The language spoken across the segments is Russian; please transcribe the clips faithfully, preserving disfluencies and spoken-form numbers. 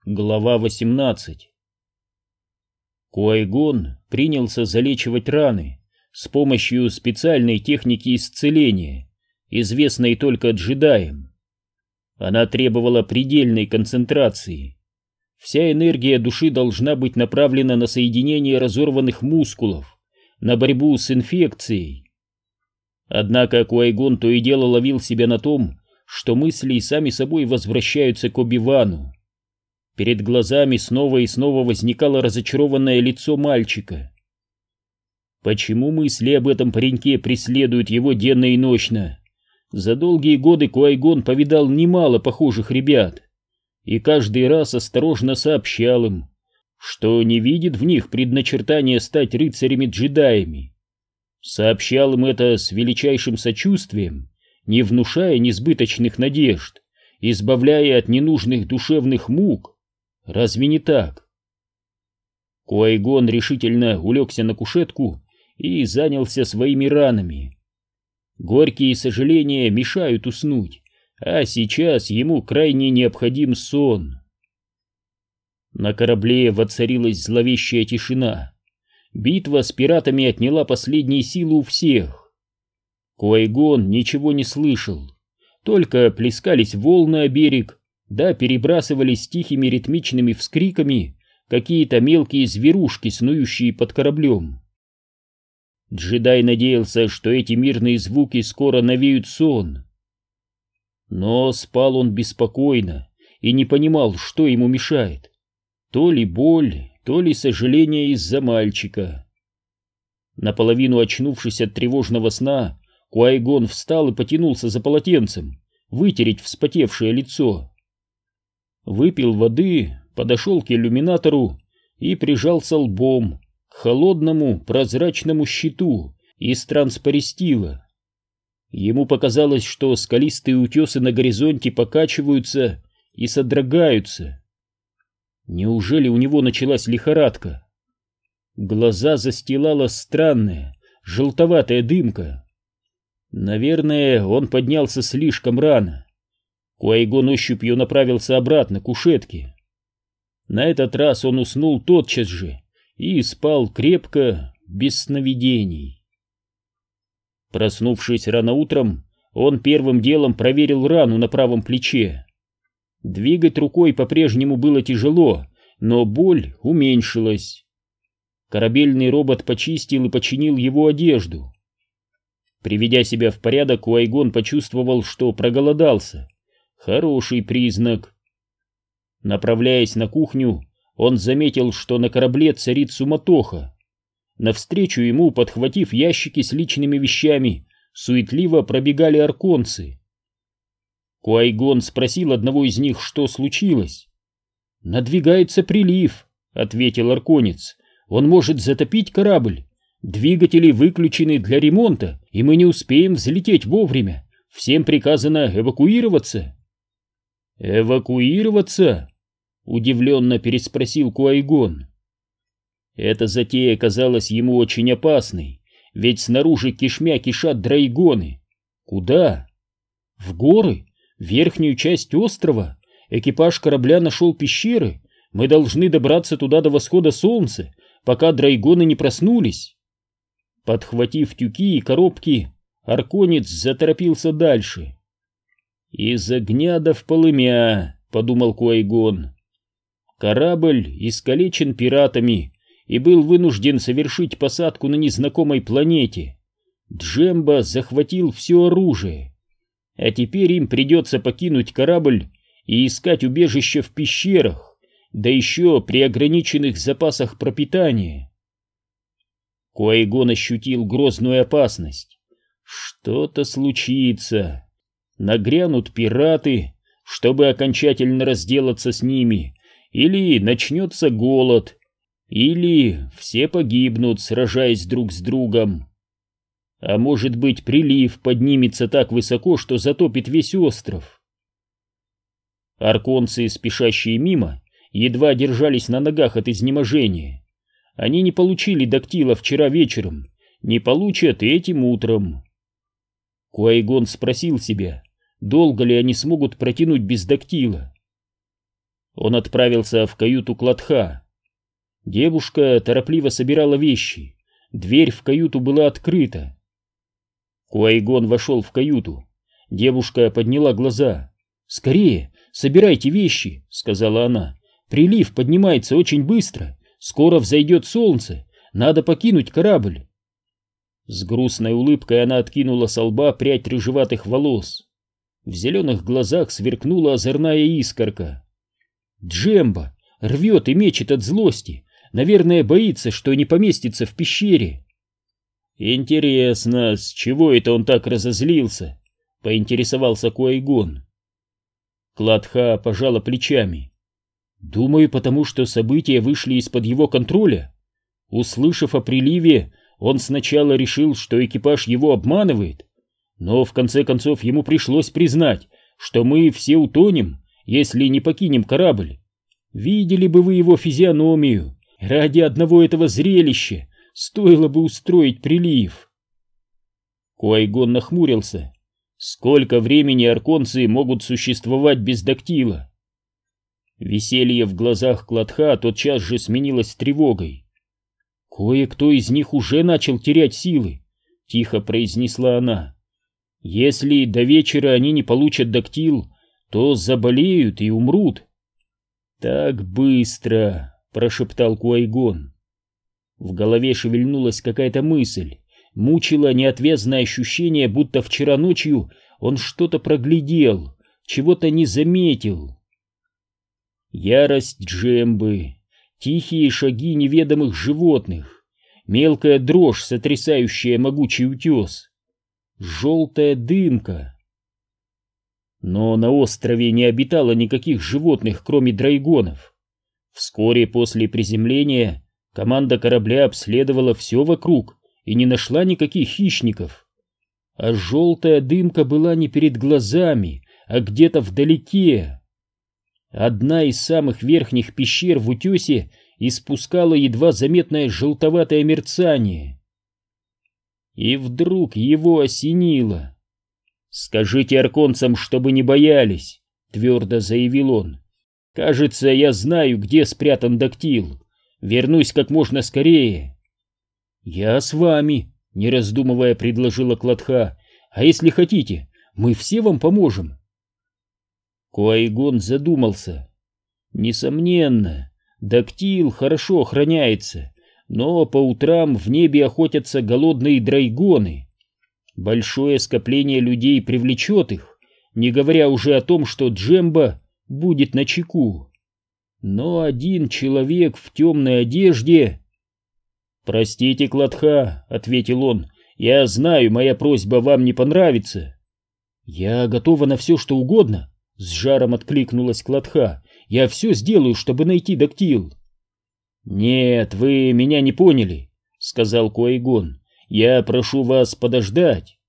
Глава восемнадцать. Куай-Гон принялся залечивать раны с помощью специальной техники исцеления, известной только джедаям. Она требовала предельной концентрации. Вся энергия души должна быть направлена на соединение разорванных мускулов, на борьбу с инфекцией. Однако Куай-Гон то и дело ловил себя на том, что мысли сами собой возвращаются к Оби-Вану. Перед глазами снова и снова возникало разочарованное лицо мальчика. Почему мысли об этом пареньке преследуют его денно и ночно? За долгие годы Куай-Гон повидал немало похожих ребят, и каждый раз осторожно сообщал им, что не видит в них предначертания стать рыцарями-джедаями. Сообщал им это с величайшим сочувствием, не внушая несбыточных надежд, избавляя от ненужных душевных мук. Разве не так? Куай-Гон решительно улегся на кушетку и занялся своими ранами. Горькие сожаления мешают уснуть, а сейчас ему крайне необходим сон. На корабле воцарилась зловещая тишина. Битва с пиратами отняла последние силы у всех. Куай-Гон ничего не слышал, только плескались волны о берег, да перебрасывались тихими ритмичными вскриками какие-то мелкие зверушки, снующие под кораблем. Джедай надеялся, что эти мирные звуки скоро навеют сон. Но спал он беспокойно и не понимал, что ему мешает. То ли боль, то ли сожаление из-за мальчика. Наполовину очнувшись от тревожного сна, Куай-Гон встал и потянулся за полотенцем, вытереть вспотевшее лицо. Выпил воды, подошел к иллюминатору и прижался лбом к холодному прозрачному щиту из транспористила. Ему показалось, что скалистые утесы на горизонте покачиваются и содрогаются. Неужели у него началась лихорадка? Глаза застилала странная, желтоватая дымка. Наверное, он поднялся слишком рано. Куай-Гон ощупью направился обратно к кушетке. На этот раз он уснул тотчас же и спал крепко, без сновидений. Проснувшись рано утром, он первым делом проверил рану на правом плече. Двигать рукой по-прежнему было тяжело, но боль уменьшилась. Корабельный робот почистил и починил его одежду. Приведя себя в порядок, Куай-Гон почувствовал, что проголодался. Хороший признак. Направляясь на кухню, он заметил, что на корабле царит суматоха. Навстречу ему, подхватив ящики с личными вещами, суетливо пробегали арконцы. Куай-Гон спросил одного из них, что случилось. «Надвигается прилив», — ответил арконец. «Он может затопить корабль. Двигатели выключены для ремонта, и мы не успеем взлететь вовремя. Всем приказано эвакуироваться». «Эвакуироваться?» — удивленно переспросил Куай-Гон. Эта затея казалась ему очень опасной, ведь снаружи кишмя кишат драйгоны. Куда? В горы, в верхнюю часть острова. Экипаж корабля нашел пещеры. Мы должны добраться туда до восхода солнца, пока драйгоны не проснулись. Подхватив тюки и коробки, арконец заторопился дальше. «Из огня да в полымя», — подумал Куай-Гон. Корабль искалечен пиратами и был вынужден совершить посадку на незнакомой планете. Джемба захватил все оружие, а теперь им придется покинуть корабль и искать убежище в пещерах, да еще при ограниченных запасах пропитания. Куай-Гон ощутил грозную опасность. Что-то случится. Нагрянут пираты, чтобы окончательно разделаться с ними, или начнется голод, или все погибнут, сражаясь друг с другом. А может быть, прилив поднимется так высоко, что затопит весь остров. Арконцы, спешащие мимо, едва держались на ногах от изнеможения. Они не получили дактила вчера вечером, не получат и этим утром. Куай-Гон спросил себя, долго ли они смогут протянуть без дактила. Он отправился в каюту Клотха. Девушка торопливо собирала вещи. Дверь в каюту была открыта. Куайгон вошел в каюту. Девушка подняла глаза. «Скорее, собирайте вещи», — сказала она. «Прилив поднимается очень быстро. Скоро взойдет солнце. Надо покинуть корабль». С грустной улыбкой она откинула со лба прядь рыжеватых волос. В зеленых глазах сверкнула озорная искорка. «Джемба рвет и мечет от злости. Наверное, боится, что не поместится в пещере». «Интересно, с чего это он так разозлился?» — поинтересовался Куайгон. Клотха пожала плечами. «Думаю, потому что события вышли из-под его контроля. Услышав о приливе, он сначала решил, что экипаж его обманывает, но в конце концов ему пришлось признать, что мы все утонем, если не покинем корабль. Видели бы вы его физиономию, ради одного этого зрелища стоило бы устроить прилив». Куайгон нахмурился. Сколько времени арконцы могут существовать без дактила? Веселье в глазах Клотха тотчас же сменилось тревогой. «Кое-кто из них уже начал терять силы», — тихо произнесла она. «Если до вечера они не получат дактил, то заболеют и умрут». «Так быстро», — прошептал Куайгон. В голове шевельнулась какая-то мысль, мучило неотвязное ощущение, будто вчера ночью он что-то проглядел, чего-то не заметил. Ярость Джембы, тихие шаги неведомых животных, мелкая дрожь, сотрясающая могучий утес, желтая дымка. Но на острове не обитало никаких животных, кроме драйгонов. Вскоре после приземления команда корабля обследовала все вокруг и не нашла никаких хищников. А желтая дымка была не перед глазами, а где-то вдалеке. Одна из самых верхних пещер в утесе испускала едва заметное желтоватое мерцание. И вдруг его осенило. «Скажите арконцам, чтобы не боялись», — твердо заявил он. «Кажется, я знаю, где спрятан дактил. Вернусь как можно скорее». «Я с вами», — не раздумывая предложила Клотха. «А если хотите, мы все вам поможем». Куайгон задумался. Несомненно, дактил хорошо охраняется, но по утрам в небе охотятся голодные драйгоны. Большое скопление людей привлечет их, не говоря уже о том, что Джемба будет начеку. Но один человек в темной одежде... «Простите, Клотха», — ответил он, — «я знаю, моя просьба вам не понравится». «Я готова на все, что угодно», — с жаром откликнулась Клотха. «Я все сделаю, чтобы найти дактил». «Нет, вы меня не поняли», — сказал Куайгон. «Я прошу вас подождать».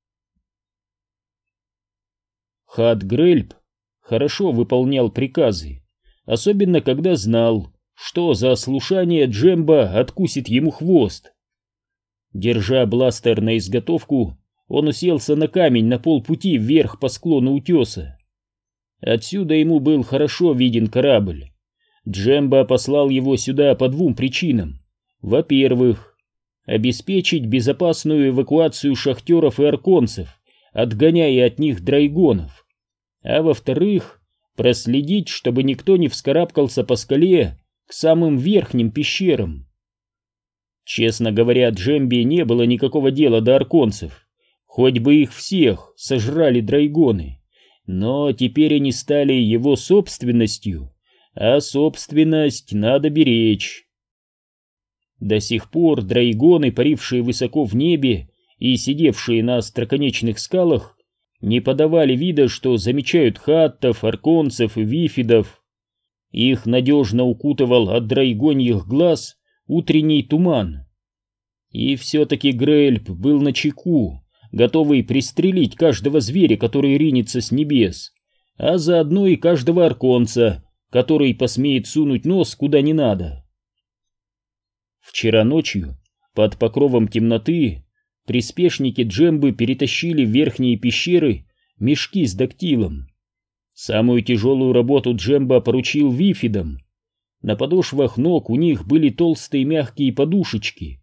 Хат Грельб хорошо выполнял приказы, особенно когда знал, что за ослушание Джемба откусит ему хвост. Держа бластер на изготовку, он уселся на камень на полпути вверх по склону утеса. Отсюда ему был хорошо виден корабль. Джемба послал его сюда по двум причинам. Во-первых, обеспечить безопасную эвакуацию шахтеров и арконцев, отгоняя от них драйгонов. А во-вторых, проследить, чтобы никто не вскарабкался по скале к самым верхним пещерам. Честно говоря, Джембе не было никакого дела до арконцев, хоть бы их всех сожрали драйгоны, но теперь они стали его собственностью, а собственность надо беречь. До сих пор драйгоны, парившие высоко в небе и сидевшие на остроконечных скалах, не подавали вида, что замечают хаттов, арконцев и вифидов. Их надежно укутывал от драйгоньих глаз утренний туман. И все-таки Грельб был начеку, готовый пристрелить каждого зверя, который ринется с небес, а заодно и каждого арконца, который посмеет сунуть нос куда не надо. Вчера ночью, под покровом темноты, приспешники Джембы перетащили в верхние пещеры мешки с дактилом. Самую тяжелую работу Джемба поручил вифидам. На подошвах ног у них были толстые мягкие подушечки.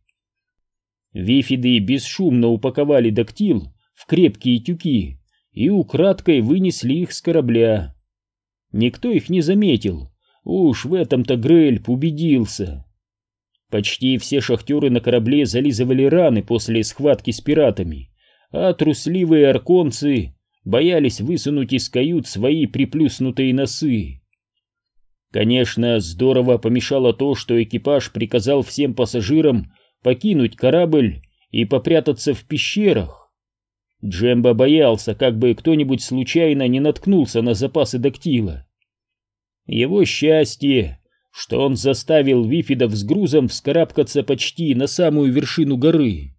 Вифиды бесшумно упаковали дактил в крепкие тюки и украдкой вынесли их с корабля. Никто их не заметил, уж в этом-то Грельб убедился. Почти все шахтеры на корабле зализывали раны после схватки с пиратами, а трусливые арконцы боялись высунуть из кают свои приплюснутые носы. Конечно, здорово помешало то, что экипаж приказал всем пассажирам покинуть корабль и попрятаться в пещерах. Джемба боялся, как бы кто-нибудь случайно не наткнулся на запасы дактила. Его счастье, что он заставил вифидов с грузом вскарабкаться почти на самую вершину горы.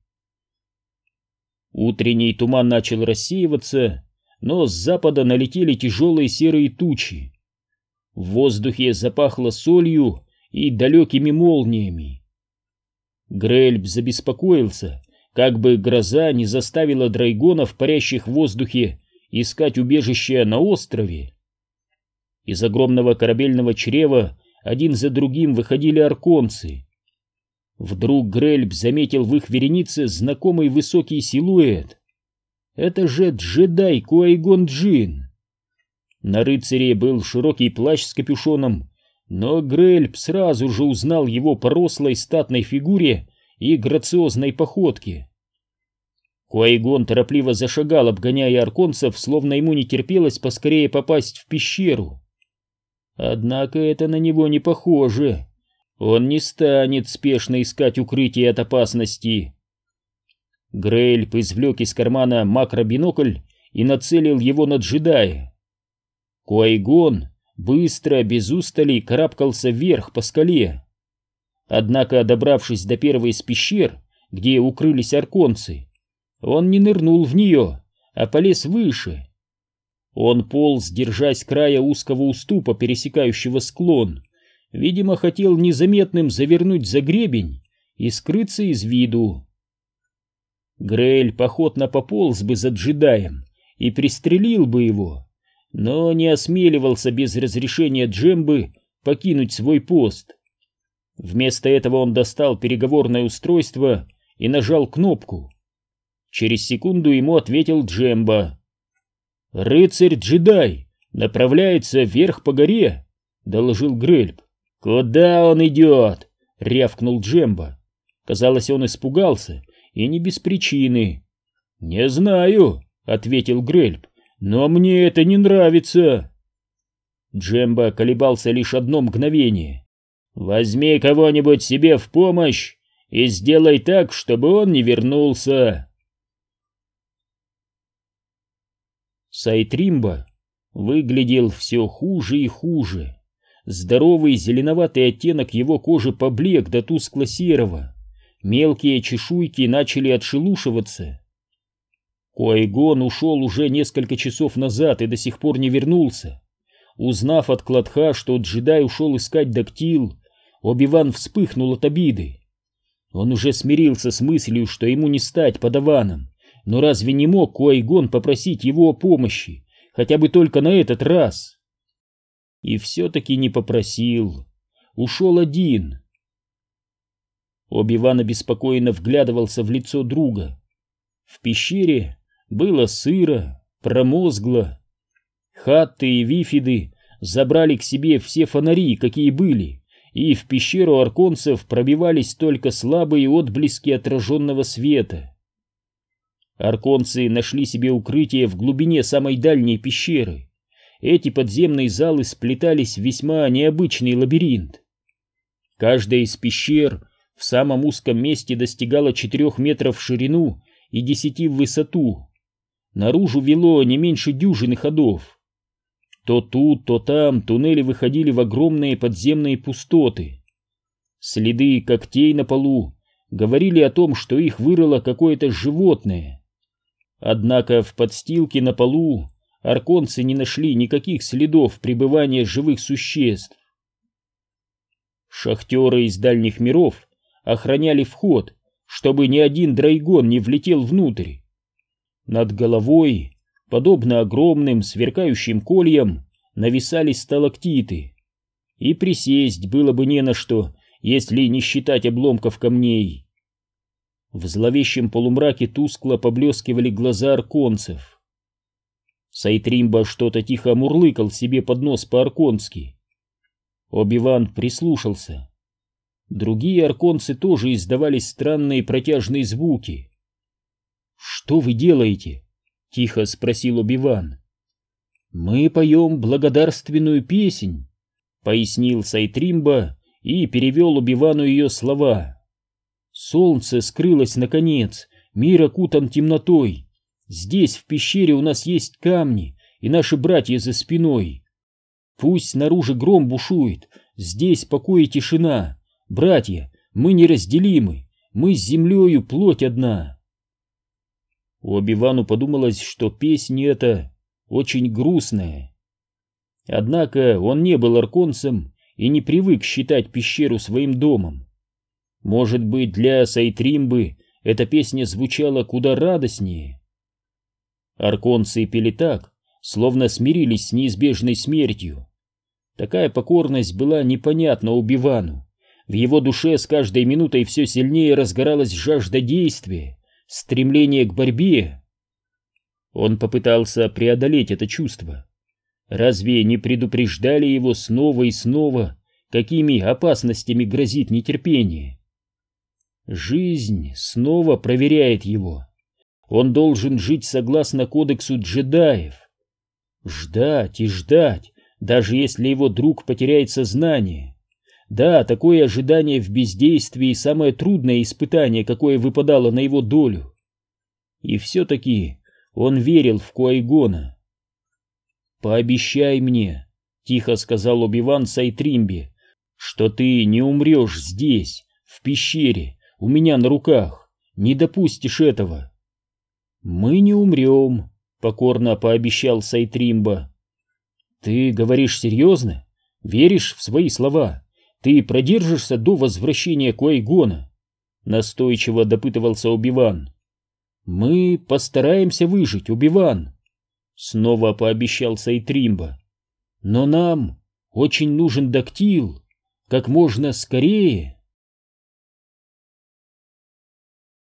Утренний туман начал рассеиваться, но с запада налетели тяжелые серые тучи. В воздухе запахло солью и далекими молниями. Грельб забеспокоился, как бы гроза не заставила драйгонов, парящих в воздухе, искать убежище на острове. Из огромного корабельного чрева один за другим выходили арконцы. Вдруг Грельб заметил в их веренице знакомый высокий силуэт. Это же джедай Куайгон Джинн. На рыцаре был широкий плащ с капюшоном, но Грельб сразу же узнал его по рослой статной фигуре и грациозной походке. Куайгон торопливо зашагал, обгоняя арконцев, словно ему не терпелось поскорее попасть в пещеру. Однако это на него не похоже. Он не станет спешно искать укрытие от опасности. Грельб извлек из кармана макробинокль и нацелил его на джедая. Куайгон быстро, без устали, карабкался вверх по скале. Однако, добравшись до первой из пещер, где укрылись арконцы, он не нырнул в нее, а полез выше. Он полз, держась края узкого уступа, пересекающего склон. Видимо, хотел незаметным завернуть за гребень и скрыться из виду. Грельб охотно пополз бы за джедаем и пристрелил бы его, но не осмеливался без разрешения Джембы покинуть свой пост. Вместо этого он достал переговорное устройство и нажал кнопку. Через секунду ему ответил Джемба. «Рыцарь-джедай направляется вверх по горе», — доложил Грельб. «Куда он идет?» — рявкнул Джемба. Казалось, он испугался, и не без причины. «Не знаю», — ответил Грельб, — «но мне это не нравится». Джемба колебался лишь одно мгновение. «Возьми кого-нибудь себе в помощь и сделай так, чтобы он не вернулся». Сайтримба выглядел все хуже и хуже. Здоровый зеленоватый оттенок его кожи поблек до тускло-серого. Мелкие чешуйки начали отшелушиваться. Куайгон ушел уже несколько часов назад и до сих пор не вернулся. Узнав от Клодха, что джедай ушел искать дактил, Оби-Ван вспыхнул от обиды. Он уже смирился с мыслью, что ему не стать подаваном, но разве не мог Куайгон попросить его о помощи, хотя бы только на этот раз? И все-таки не попросил. Ушел один. Оби-Ван обеспокоенно вглядывался в лицо друга. В пещере было сыро, промозгло. Хатты и вифиды забрали к себе все фонари, какие были, и в пещеру арконцев пробивались только слабые отблески отраженного света. Арконцы нашли себе укрытие в глубине самой дальней пещеры. Эти подземные залы сплетались в весьма необычный лабиринт. Каждая из пещер в самом узком месте достигала четырех метров в ширину и десяти в высоту. Наружу вело не меньше дюжины ходов. То тут, то там туннели выходили в огромные подземные пустоты. Следы когтей на полу говорили о том, что их вырыло какое-то животное. Однако в подстилке на полу арконцы не нашли никаких следов пребывания живых существ. Шахтеры из дальних миров охраняли вход, чтобы ни один драйгон не влетел внутрь. Над головой, подобно огромным сверкающим кольям, нависали сталактиты, и присесть было бы не на что, если не считать обломков камней. В зловещем полумраке тускло поблескивали глаза арконцев. Сайтримба что-то тихо мурлыкал себе под нос по-арконски. Оби-Ван прислушался. Другие арконцы тоже издавали странные протяжные звуки. «Что вы делаете?» — тихо спросил Оби-Ван. «Мы поем благодарственную песнь», — пояснил Сайтримба и перевел Оби-Вану ее слова. «Солнце скрылось наконец, мир окутан темнотой. Здесь, в пещере, у нас есть камни и наши братья за спиной. Пусть снаружи гром бушует, здесь покой и тишина. Братья, мы неразделимы, мы с землею плоть одна». Оби-Вану подумалось, что песня эта очень грустная. Однако он не был арконцем и не привык считать пещеру своим домом. Может быть, для Сайтримбы эта песня звучала куда радостнее. Арконцы пели так, словно смирились с неизбежной смертью. Такая покорность была непонятна Оби-Вану. В его душе с каждой минутой все сильнее разгоралась жажда действия, стремление к борьбе. Он попытался преодолеть это чувство. Разве не предупреждали его снова и снова, какими опасностями грозит нетерпение? Жизнь снова проверяет его. Он должен жить согласно кодексу джедаев. Ждать и ждать, даже если его друг потеряет сознание. Да, такое ожидание в бездействии — самое трудное испытание, какое выпадало на его долю. И все-таки он верил в Ки-Гона. «Пообещай мне», — тихо сказал Оби-Ван Сайтримбе, — «что ты не умрешь здесь, в пещере, у меня на руках, не допустишь этого». «Мы не умрем», — покорно пообещал Сайтримба. «Ты говоришь серьезно? Веришь в свои слова? Ты продержишься до возвращения Ки-Гона?» — настойчиво допытывался Оби-Ван. «Мы постараемся выжить, Оби-Ван», — снова пообещал Сайтримба. «Но нам очень нужен Дактил, как можно скорее».